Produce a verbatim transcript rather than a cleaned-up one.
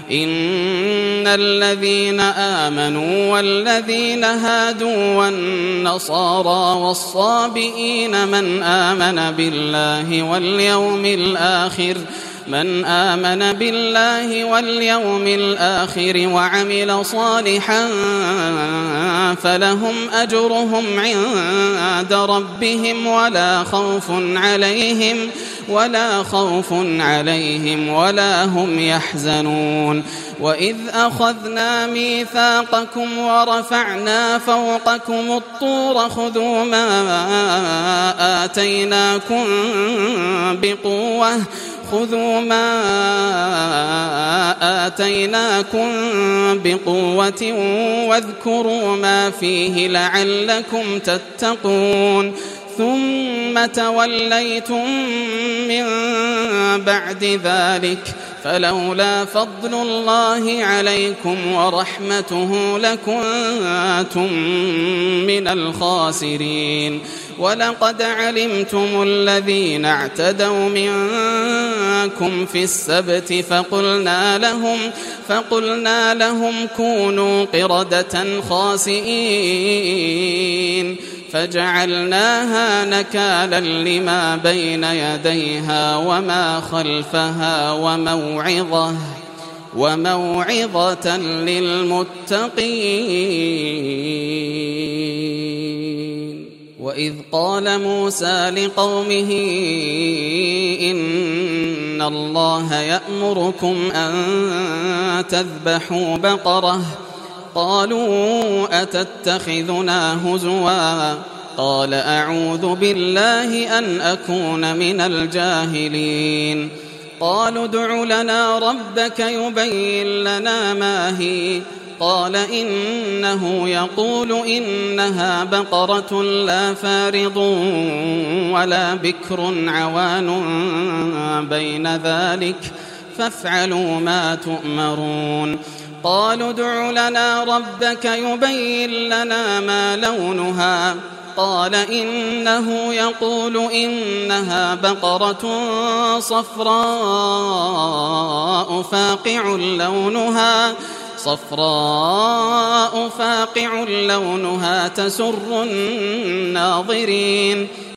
إن الذين آمنوا والذين هادوا والنصارى والصابئين من آمن بالله واليوم الآخر من آمن بالله واليوم الآخر وعمل صالحا فلهم أجرهم عند ربهم ولا خوف عليهم ولا خوف عليهم ولا هم يحزنون وإذ أخذنا ميثاقكم ورفعنا فوقكم الطور خذوا ما آتيناكم بقوة خذوا ما آتيناكم بقوة واذكروا ما فيه لعلكم تتقون ثم توليتم من بعد ذلك فلولا فضل الله عليكم ورحمته لكنتم من الخاسرين ولقد علمتم الذين اعتدوا منكم في السبت فقلنا لهم فقلنا لهم كونوا قردة خاسئين فجعلناها نكالا لما بين يديها وما خلفها وموعظة وموعظة للمتقين. وإذ قال موسى لقومه إن الله يأمركم أن تذبحوا بقرة قالوا أتتخذنا هزوا قال أعوذ بالله أن أكون من الجاهلين قالوا ادع لنا ربك يبين لنا ما هي قال إنه يقول إنها بقرة لا فارض ولا بكر عوان بين ذلك فافعلوا ما تؤمرون قالوا ادع لنا ربك يبين لنا ما لونها قال إنه يقول إنها بقرة صفراء فاقع لونها صفراء فاقع لونها تسر الناظرين